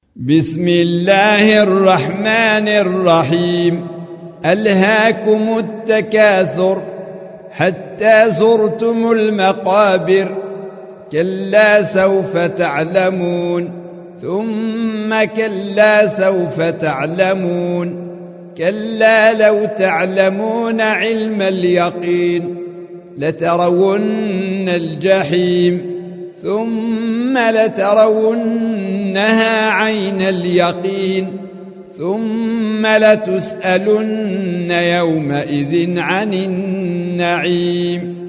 بسم الله الرحمن الرحيم. ألهاكم التكاثر حتى زرتم المقابر، كلا سوف تعلمون ثم كلا سوف تعلمون، كلا لو تعلمون علم اليقين لترون الجحيم ثم لترونها عين اليقين ثم لتسألن يومئذ عن النعيم.